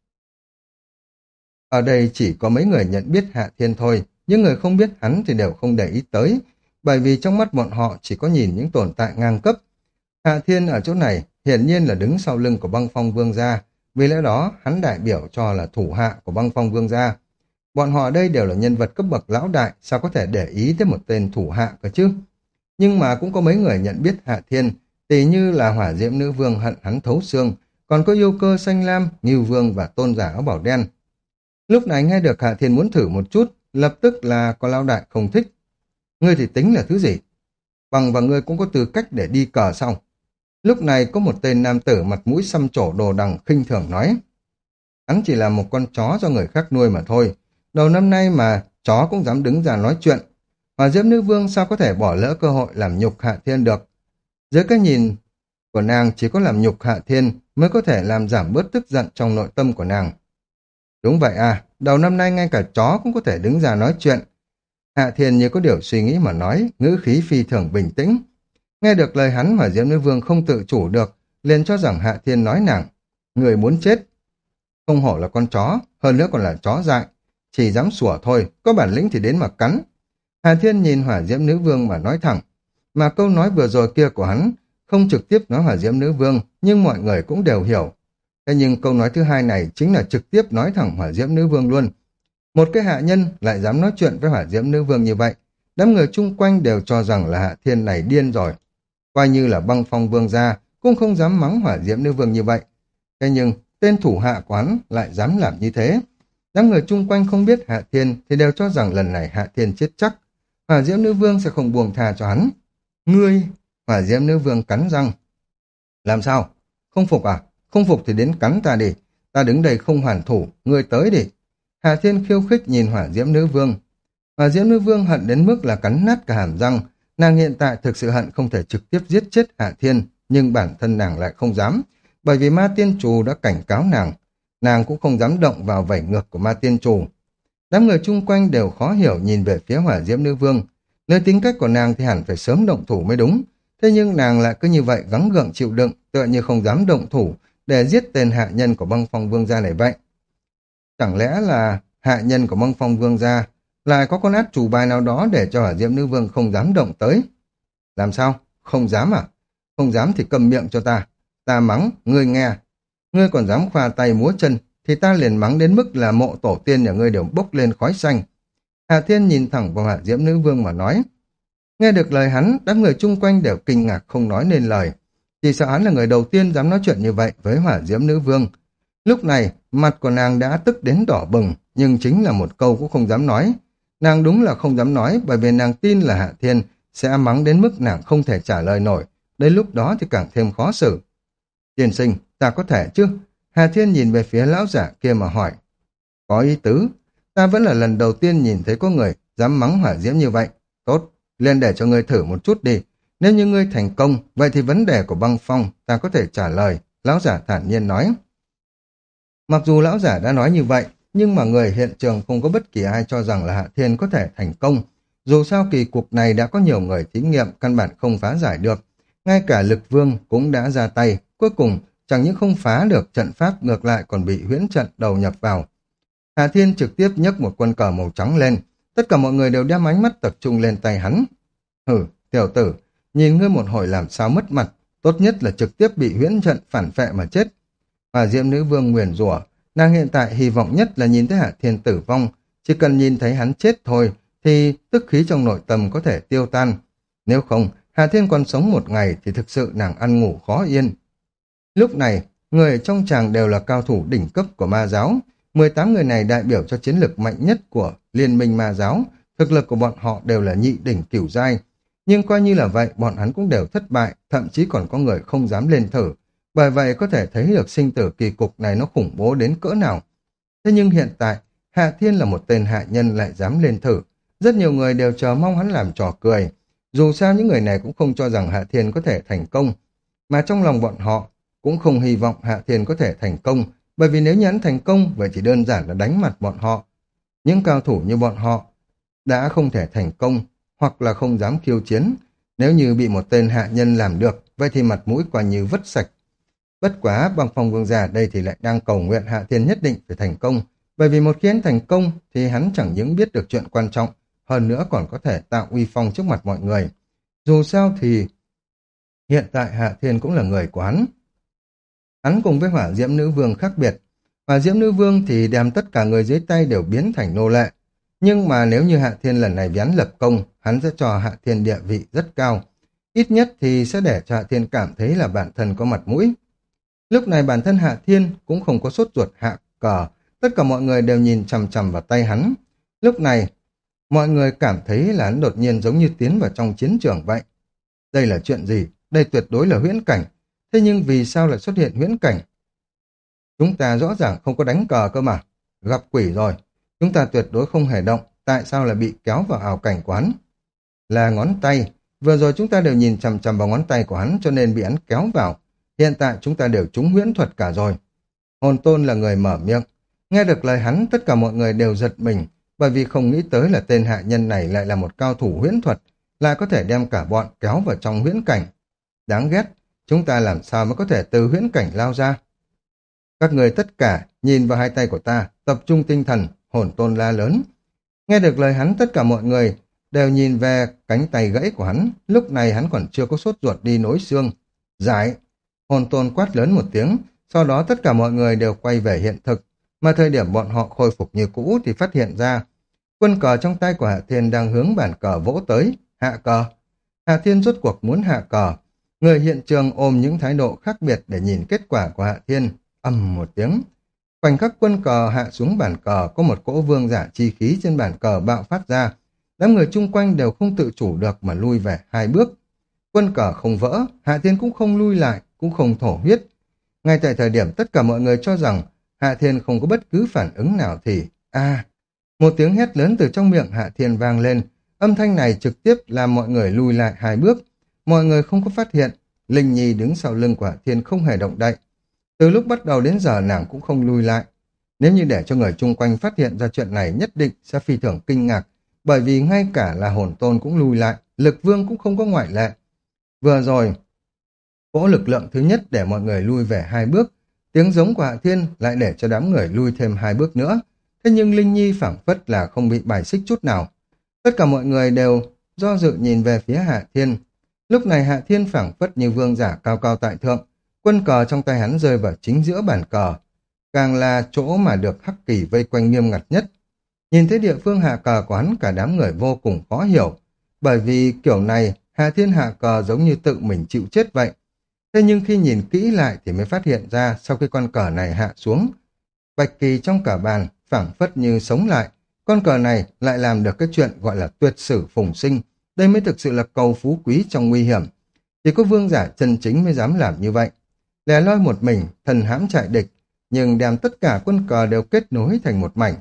Ở đây chỉ có mấy người nhận biết Hạ Thiên thôi, những người không biết hắn thì đều không để ý tới, bởi vì trong mắt bọn họ chỉ có nhìn những tồn tại ngang cấp. Hạ Thiên ở chỗ này hiển nhiên là đứng sau lưng của Băng Phong Vương gia, vì lẽ đó hắn đại biểu cho là thủ hạ của Băng Phong Vương gia. Bọn họ đây đều là nhân vật cấp bậc lão đại, sao có thể để ý tới một tên thủ hạ cơ chứ? Nhưng mà cũng có mấy người nhận biết Hạ Thiên, tỉ như là Hỏa Diễm Nữ Vương hận hắn thấu xương, còn có Yêu Cơ Xanh Lam, Ngưu Vương và Tôn giả áo bảo đen. Lúc này nghe được Hạ Thiên muốn thử một chút, lập tức là có lão đại không thích. Ngươi thì tính là thứ gì? Bằng và ngươi cũng có tư cách để đi cờ xong. Lúc này có một tên nam tử mặt mũi xăm trổ đồ đằng khinh thường nói. Hắn chỉ là một con chó do người khác nuôi mà thôi. Đầu năm nay mà chó cũng dám đứng ra nói chuyện. Hỏa Diễm Nữ Vương sao có thể bỏ lỡ cơ hội làm nhục Hạ Thiên được? Dưới cái nhìn của nàng chỉ có làm nhục Hạ Thiên mới có thể làm giảm bớt tức giận trong nội tâm của nàng. Đúng vậy à, đầu năm nay ngay cả chó cũng có thể đứng ra nói chuyện. Hạ Thiên như có điều suy nghĩ mà nói, ngữ khí phi thường bình tĩnh. Nghe được lời hắn, Hỏa Diễm Nữ Vương không tự chủ được, liền cho rằng Hạ Thiên nói nàng. Người muốn chết. Không hổ là con chó, hơn nữa còn là chó dại. Chỉ dám sủa thôi, có bản lĩnh thì đến mà cắn. Hà Thiên nhìn hỏa diễm nữ vương mà nói thẳng. Mà câu nói vừa rồi kia của hắn không trực tiếp nói hỏa diễm nữ vương, nhưng mọi người cũng đều hiểu. Thế nhưng câu nói thứ hai này chính là trực tiếp nói thẳng hỏa diễm nữ vương luôn. Một cái hạ nhân lại dám nói chuyện với hỏa diễm nữ vương như vậy. Đám người chung quanh đều cho rằng là Hạ Thiên này điên rồi. Coi như là Băng Phong vương gia cũng không dám mắng hỏa diễm nữ vương như vậy. Thế nhưng tên thủ hạ quán lại dám làm như thế. Đám người chung quanh không biết Hạ Thiên thì đều cho rằng lần này Hạ Thiên chết chắc. Hỏa diễm nữ vương sẽ không buông tha cho hắn. Ngươi! Hỏa diễm nữ vương cắn răng. Làm sao? Không phục à? Không phục thì đến cắn ta đi. Ta đứng đây không hoàn thủ, ngươi tới đi. Hạ Thiên khiêu khích nhìn hỏa diễm nữ vương. Hỏa diễm nữ vương hận đến mức là cắn nát cả hàm răng. Nàng hiện tại thực sự hận không thể trực tiếp giết chết Hạ Thiên, nhưng bản thân nàng lại không dám, bởi vì ma tiên trù đã cảnh cáo nàng. Nàng cũng không dám động vào vảy ngược của ma tiên trù. Đám người chung quanh đều khó hiểu nhìn về phía hỏa diễm nữ vương. Nơi tính cách của nàng thì hẳn phải sớm động thủ mới đúng. Thế nhưng nàng lại cứ như vậy gắng gượng chịu đựng, tựa như không dám động thủ để giết tên hạ nhân của Băng Phong vương gia này vậy. Chẳng lẽ là hạ nhân của Băng Phong vương gia lại có con át chủ bài nào đó để cho hỏa diễm nữ vương không dám động tới? Làm sao? Không dám à? Không dám thì cầm miệng cho ta. Ta mắng, ngươi nghe. Ngươi còn dám khoa tay múa chân, thì ta liền mắng đến mức là mộ tổ tiên nhà ngươi đều bốc lên khói xanh. Hà Thiên nhìn thẳng vào hỏa diễm nữ vương mà nói. Nghe được lời hắn, đám người chung quanh đều kinh ngạc không nói nên lời. Chỉ sợ hắn là người đầu tiên dám nói chuyện như vậy với hỏa diễm nữ vương. Lúc này, mặt của nàng đã tức đến đỏ bừng, nhưng chính là một câu cũng không dám nói. Nàng đúng là không dám nói, bởi vì nàng tin là Hạ Thiên sẽ mắng đến mức nàng không thể trả lời nổi. Đến lúc đó thì càng thêm khó xử. Tiên sinh, ta có thể chứ? Hà Thiên nhìn về phía lão giả kia mà hỏi. Có ý tứ, ta vẫn là lần đầu tiên nhìn thấy có người dám mắng hỏa diễm như vậy. Tốt, liền để cho ngươi thử một chút đi. Nếu như ngươi thành công, vậy thì vấn đề của Băng Phong ta có thể trả lời, lão giả thản nhiên nói. Mặc dù lão giả đã nói như vậy, nhưng mà người hiện trường không có bất kỳ ai cho rằng là Hạ Thiên có thể thành công. Dù sao kỳ cuộc này đã có nhiều người thí nghiệm căn bản không phá giải được. Ngay cả Lực Vương cũng đã ra tay, cuối cùng chẳng những không phá được trận pháp ngược lại còn bị huyễn trận đầu nhập vào. Hạ Thiên trực tiếp nhấc một quân cờ màu trắng lên, tất cả mọi người đều đem ánh mắt tập trung lên tay hắn. Hử, tiểu tử, nhìn ngươi một hồi làm sao mất mặt, tốt nhất là trực tiếp bị huyễn trận phản phệ mà chết. Và Diệm Nữ Vương nguyền rủa, nàng hiện tại hy vọng nhất là nhìn thấy Hạ Thiên tử vong, chỉ cần nhìn thấy hắn chết thôi thì tức khí trong nội tâm có thể tiêu tan. Nếu không, Hạ Thiên còn sống một ngày thì thực sự nàng ăn ngủ khó yên. Lúc này, người trong tràng đều là cao thủ đỉnh cấp của ma giáo. mười tám người này đại biểu cho chiến lược mạnh nhất của liên minh ma giáo. Thực lực của bọn họ đều là nhị đỉnh cửu giai. Nhưng coi như là vậy, bọn hắn cũng đều thất bại, thậm chí còn có người không dám lên thử. Bởi vậy có thể thấy được sinh tử kỳ cục này nó khủng bố đến cỡ nào. Thế nhưng hiện tại, Hạ Thiên là một tên hạ nhân lại dám lên thử. Rất nhiều người đều chờ mong hắn làm trò cười. Dù sao những người này cũng không cho rằng Hạ Thiên có thể thành công. Mà trong lòng bọn họ cũng không hy vọng Hạ Thiên có thể thành công, bởi vì nếu như hắn thành công, vậy chỉ đơn giản là đánh mặt bọn họ. Những cao thủ như bọn họ đã không thể thành công, hoặc là không dám khiêu chiến. Nếu như bị một tên hạ nhân làm được, vậy thì mặt mũi coi như vứt sạch. Bất quá, Băng Phong vương gia đây thì lại đang cầu nguyện Hạ Thiên nhất định phải thành công, bởi vì một khi hắn thành công thì hắn chẳng những biết được chuyện quan trọng, hơn nữa còn có thể tạo uy phong trước mặt mọi người. Dù sao thì hiện tại Hạ Thiên cũng là người của hắn. Hắn cùng với Hỏa Diễm Nữ Vương khác biệt. Hỏa Diễm Nữ Vương thì đem tất cả người dưới tay đều biến thành nô lệ. Nhưng mà nếu như Hạ Thiên lần này vì hắn lập công, hắn sẽ cho Hạ Thiên địa vị rất cao. Ít nhất thì sẽ để cho Hạ Thiên cảm thấy là bản thân có mặt mũi. Lúc này bản thân Hạ Thiên cũng không có sốt ruột hạ cờ. Tất cả mọi người đều nhìn chằm chằm vào tay hắn. Lúc này, mọi người cảm thấy là hắn đột nhiên giống như tiến vào trong chiến trường vậy. Đây là chuyện gì? Đây tuyệt đối là huyễn cảnh. Thế nhưng vì sao lại xuất hiện huyễn cảnh? Chúng ta rõ ràng không có đánh cờ cơ mà. Gặp quỷ rồi. Chúng ta tuyệt đối không hề động. Tại sao lại bị kéo vào ảo cảnh của hắn? Là ngón tay. Vừa rồi chúng ta đều nhìn chằm chằm vào ngón tay của hắn cho nên bị hắn kéo vào. Hiện tại chúng ta đều trúng huyễn thuật cả rồi. Hồn Tôn là người mở miệng. Nghe được lời hắn, tất cả mọi người đều giật mình, bởi vì không nghĩ tới là tên hạ nhân này lại là một cao thủ huyễn thuật, lại có thể đem cả bọn kéo vào trong huyễn cảnh. Đáng ghét, chúng ta làm sao mới có thể từ huyễn cảnh lao ra? Các người tất cả nhìn vào hai tay của ta, tập trung tinh thần, hồn tôn la lớn. Nghe được lời hắn, tất cả mọi người đều nhìn về cánh tay gãy của hắn, lúc này hắn còn chưa có sốt ruột đi nối xương. Giải! Hồn tôn quát lớn một tiếng, sau đó tất cả mọi người đều quay về hiện thực, mà thời điểm bọn họ khôi phục như cũ thì phát hiện ra quân cờ trong tay của Hạ Thiên đang hướng bản cờ vỗ tới. Hạ cờ! Hạ Thiên rốt cuộc muốn hạ cờ. Người hiện trường ôm những thái độ khác biệt để nhìn kết quả của Hạ Thiên. Ầm một tiếng. Khoảnh khắc quân cờ hạ xuống bản cờ, có một cỗ vương giả chi khí trên bản cờ bạo phát ra. Đám người chung quanh đều không tự chủ được mà lui về hai bước. Quân cờ không vỡ, Hạ Thiên cũng không lui lại, cũng không thổ huyết. Ngay tại thời điểm tất cả mọi người cho rằng Hạ Thiên không có bất cứ phản ứng nào thì... a một tiếng hét lớn từ trong miệng Hạ Thiên vang lên. Âm thanh này trực tiếp làm mọi người lùi lại hai bước. Mọi người không có phát hiện, Linh Nhi đứng sau lưng của Hạ Thiên không hề động đậy. Từ lúc bắt đầu đến giờ nàng cũng không lùi lại. Nếu như để cho người chung quanh phát hiện ra chuyện này nhất định sẽ phi thường kinh ngạc, bởi vì ngay cả là hồn tôn cũng lùi lại, lực vương cũng không có ngoại lệ. Vừa rồi, cỗ lực lượng thứ nhất để mọi người lui về hai bước, tiếng giống của Hạ Thiên lại để cho đám người lui thêm hai bước nữa. Thế nhưng Linh Nhi phảng phất là không bị bài xích chút nào. Tất cả mọi người đều do dự nhìn về phía Hạ Thiên. Lúc này Hạ Thiên phảng phất như vương giả cao cao tại thượng, quân cờ trong tay hắn rơi vào chính giữa bàn cờ, càng là chỗ mà được Hắc Kỳ vây quanh nghiêm ngặt nhất. Nhìn thấy địa phương hạ cờ của hắn, cả đám người vô cùng khó hiểu, bởi vì kiểu này Hạ Thiên hạ cờ giống như tự mình chịu chết vậy. Thế nhưng khi nhìn kỹ lại thì mới phát hiện ra sau khi con cờ này hạ xuống, bạch kỳ trong cả bàn phảng phất như sống lại. Con cờ này lại làm được cái chuyện gọi là tuyệt sử phùng sinh. Đây mới thực sự là cầu phú quý trong nguy hiểm. Chỉ có vương giả chân chính mới dám làm như vậy. Lẻ loi một mình, thần hãm trại địch, nhưng đem tất cả quân cờ đều kết nối thành một mảnh.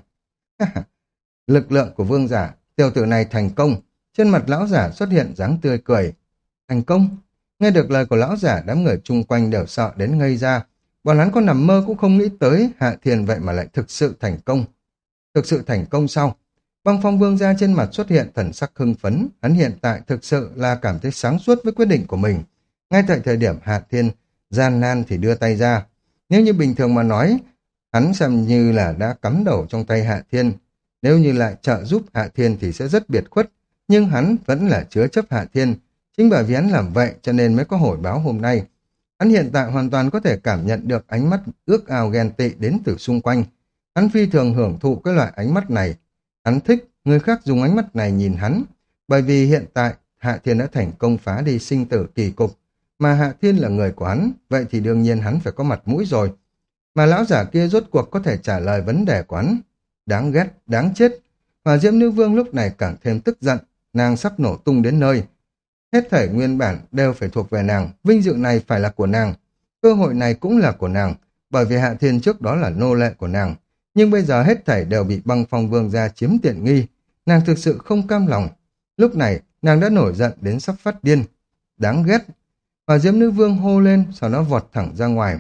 Lực lượng của vương giả, tiểu tử này thành công. Trên mặt lão giả xuất hiện dáng tươi cười. Thành công? Nghe được lời của lão giả, đám người chung quanh đều sợ đến ngây ra. Bọn hắn có nằm mơ cũng không nghĩ tới Hạ Thiên vậy mà lại thực sự thành công. Thực sự thành công sau. Băng Phong Vương gia trên mặt xuất hiện thần sắc hưng phấn. Hắn hiện tại thực sự là cảm thấy sáng suốt với quyết định của mình. Ngay tại thời điểm Hạ Thiên gian nan thì đưa tay ra. Nếu như bình thường mà nói, hắn xem như là đã cắm đầu trong tay Hạ Thiên. Nếu như lại trợ giúp Hạ Thiên thì sẽ rất biệt khuất. Nhưng hắn vẫn là chứa chấp Hạ Thiên. Chính bởi vì hắn làm vậy cho nên mới có hồi báo hôm nay. Hắn hiện tại hoàn toàn có thể cảm nhận được ánh mắt ước ao ghen tị đến từ xung quanh. Hắn phi thường hưởng thụ cái loại ánh mắt này. Hắn thích người khác dùng ánh mắt này nhìn hắn. Bởi vì hiện tại Hạ Thiên đã thành công phá đi sinh tử kỳ cục. Mà Hạ Thiên là người của hắn, vậy thì đương nhiên hắn phải có mặt mũi rồi. Mà lão giả kia rốt cuộc có thể trả lời vấn đề của hắn. Đáng ghét, đáng chết. Hỏa Diễm Nữ Vương lúc này càng thêm tức giận, nàng sắp nổ tung đến nơi. Hết thảy nguyên bản đều phải thuộc về nàng, vinh dự này phải là của nàng. Cơ hội này cũng là của nàng, bởi vì Hạ Thiên trước đó là nô lệ của nàng. Nhưng bây giờ hết thảy đều bị Băng Phong Vương gia chiếm tiện nghi. Nàng thực sự không cam lòng. Lúc này, nàng đã nổi giận đến sắp phát điên. Đáng ghét. Hỏa Diễm Nữ Vương hô lên, sau đó vọt thẳng ra ngoài.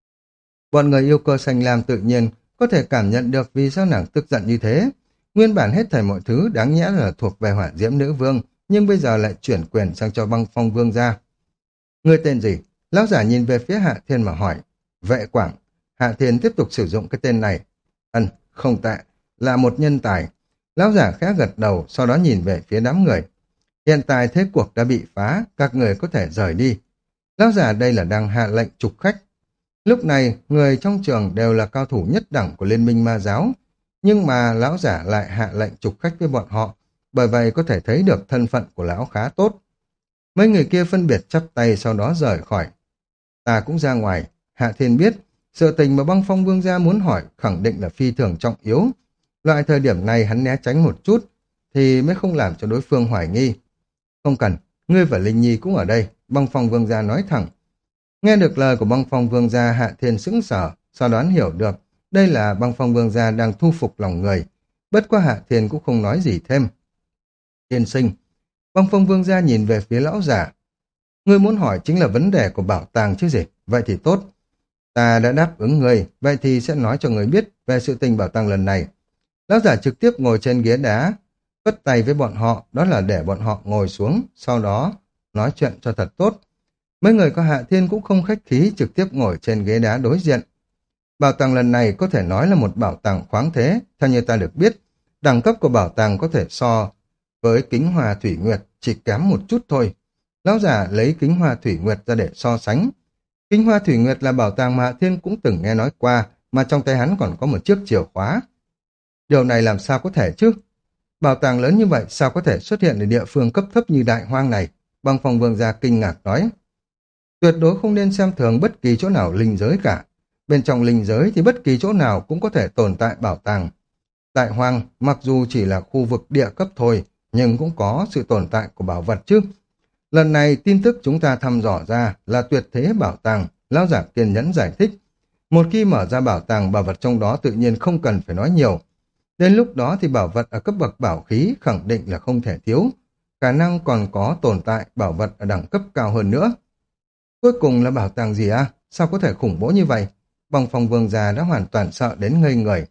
Bọn người yêu cơ xanh lam tự nhiên có thể cảm nhận được vì sao nàng tức giận như thế. Nguyên bản hết thảy mọi thứ đáng nhẽ là thuộc về Hỏa Diễm Nữ Vương, nhưng bây giờ lại chuyển quyền sang cho Băng Phong Vương gia. Người tên gì? Lão giả nhìn về phía Hạ Thiên mà hỏi. Vệ Quảng. Hạ Thiên tiếp tục sử dụng cái tên này. Ân, không tệ, là một nhân tài. Lão giả khẽ gật đầu, sau đó nhìn về phía đám người. Hiện tại thế cuộc đã bị phá, các người có thể rời đi. Lão giả đây là đang hạ lệnh trục khách. Lúc này, người trong trường đều là cao thủ nhất đẳng của Liên minh Ma giáo, nhưng mà lão giả lại hạ lệnh trục khách với bọn họ, bởi vậy có thể thấy được thân phận của lão khá tốt. Mấy người kia phân biệt chắp tay sau đó rời khỏi. Ta cũng ra ngoài. Hạ Thiên biết, sự tình mà Băng Phong Vương gia muốn hỏi khẳng định là phi thường trọng yếu. Loại thời điểm này hắn né tránh một chút, thì mới không làm cho đối phương hoài nghi. Không cần, ngươi và Linh Nhi cũng ở đây, Băng Phong Vương gia nói thẳng. Nghe được lời của Băng Phong Vương gia, Hạ Thiên sững sờ, sau đó hiểu được, đây là Băng Phong Vương gia đang thu phục lòng người. Bất quá Hạ Thiên cũng không nói gì thêm. Tiên sinh, Băng Phong Vương gia nhìn về phía lão giả. Ngươi muốn hỏi chính là vấn đề của bảo tàng chứ gì, vậy thì tốt. Ta đã đáp ứng ngươi, vậy thì sẽ nói cho ngươi biết về sự tình bảo tàng lần này. Lão giả trực tiếp ngồi trên ghế đá, phất tay với bọn họ, đó là để bọn họ ngồi xuống, sau đó nói chuyện cho thật tốt. Mấy người có Hạ Thiên cũng không khách khí, trực tiếp ngồi trên ghế đá đối diện. Bảo tàng lần này có thể nói là một bảo tàng khoáng thế, theo như ta được biết, đẳng cấp của bảo tàng có thể so với kính hoa thủy nguyệt, chỉ kém một chút thôi. Lão giả lấy kính hoa thủy nguyệt ra để so sánh. Kính hoa thủy nguyệt là bảo tàng mà Hạ Thiên cũng từng nghe nói qua, mà trong tay hắn còn có một chiếc chìa khóa. Điều này làm sao có thể chứ? Bảo tàng lớn như vậy sao có thể xuất hiện ở địa phương cấp thấp như đại hoang này? Băng Phong Vương gia kinh ngạc nói. Tuyệt đối không nên xem thường bất kỳ chỗ nào linh giới cả. Bên trong linh giới thì bất kỳ chỗ nào cũng có thể tồn tại bảo tàng. Đại hoang mặc dù chỉ là khu vực địa cấp thôi, nhưng cũng có sự tồn tại của bảo vật chứ. Lần này tin tức chúng ta thăm dò ra là tuyệt thế bảo tàng, lão giả kiên nhẫn giải thích. Một khi mở ra bảo tàng, bảo vật trong đó tự nhiên không cần phải nói nhiều. Đến lúc đó thì bảo vật ở cấp bậc bảo khí khẳng định là không thể thiếu. Khả năng còn có tồn tại bảo vật ở đẳng cấp cao hơn nữa. Cuối cùng là bảo tàng gì à? Sao có thể khủng bố như vậy? Băng Phong Vương già đã hoàn toàn sợ đến ngây người.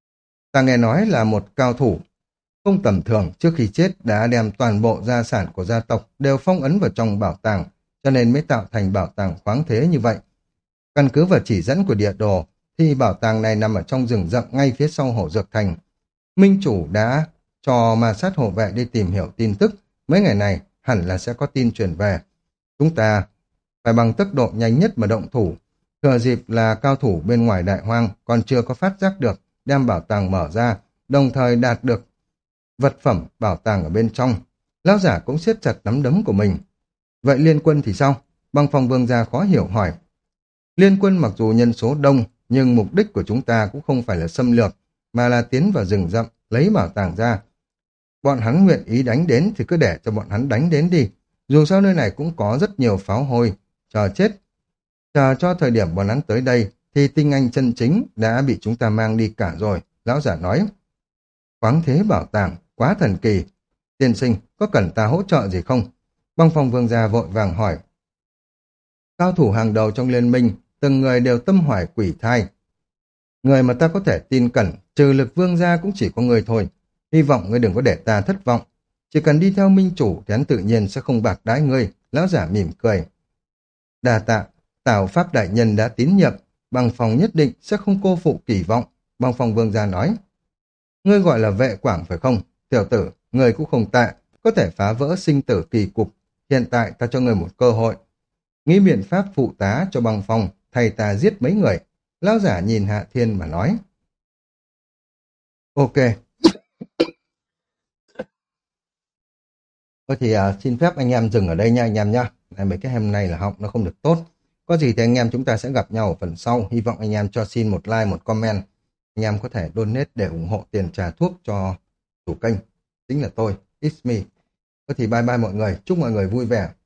Ta nghe nói là một cao thủ không tầm thường, trước khi chết đã đem toàn bộ gia sản của gia tộc đều phong ấn vào trong bảo tàng, cho nên mới tạo thành bảo tàng khoáng thế như vậy. Căn cứ vào chỉ dẫn của địa đồ thì bảo tàng này nằm ở trong rừng rậm ngay phía sau Hổ Dược Thành. Minh chủ đã cho ma sát hộ vệ đi tìm hiểu tin tức, mấy ngày này hẳn là sẽ có tin truyền về. Chúng ta phải bằng tốc độ nhanh nhất mà động thủ, thừa dịp là cao thủ bên ngoài đại hoang còn chưa có phát giác được, đem bảo tàng mở ra, đồng thời đạt được vật phẩm bảo tàng ở bên trong. Lão giả cũng siết chặt nắm đấm của mình. Vậy liên quân thì sao? Băng Phong Vương gia khó hiểu hỏi. Liên quân mặc dù nhân số đông, nhưng mục đích của chúng ta cũng không phải là xâm lược, mà là tiến vào rừng rậm, lấy bảo tàng ra. Bọn hắn nguyện ý đánh đến thì cứ để cho bọn hắn đánh đến đi. Dù sao nơi này cũng có rất nhiều pháo hôi, chờ chết. Chờ cho thời điểm bọn hắn tới đây, thì tinh anh chân chính đã bị chúng ta mang đi cả rồi, lão giả nói. Khoáng thế bảo tàng, quá thần kỳ. Tiên sinh, có cần ta hỗ trợ gì không? Băng Phong Vương gia vội vàng hỏi. Cao thủ hàng đầu trong liên minh, từng người đều tâm hoài quỷ thai. Người mà ta có thể tin cẩn, trừ Lực Vương gia cũng chỉ có người thôi. Hy vọng ngươi đừng có để ta thất vọng. Chỉ cần đi theo minh chủ thì hắn tự nhiên sẽ không bạc đãi ngươi, lão giả mỉm cười. Đà tạ, Tào Pháp đại nhân đã tín nhiệm, Băng Phong nhất định sẽ không cô phụ kỳ vọng. Băng Phong Vương gia nói. Ngươi gọi là vệ quảng phải không? Tiểu tử, ngươi cũng không tệ, có thể phá vỡ sinh tử kỳ cục. Hiện tại ta cho ngươi một cơ hội. Nghĩ biện pháp phụ tá cho Băng Phong, thầy ta giết mấy người. Lão giả nhìn Hạ Thiên mà nói. Ok. Thôi thì uh, xin phép anh em dừng ở đây nha anh em nha. Mấy cái hôm nay là học nó không được tốt. Có gì thì anh em chúng ta sẽ gặp nhau ở phần sau. Hy vọng anh em cho xin một like, một comment. Anh em có thể donate để ủng hộ tiền trà thuốc cho chủ kênh. Chính là tôi, it's me. Thôi thì bye bye mọi người. Chúc mọi người vui vẻ.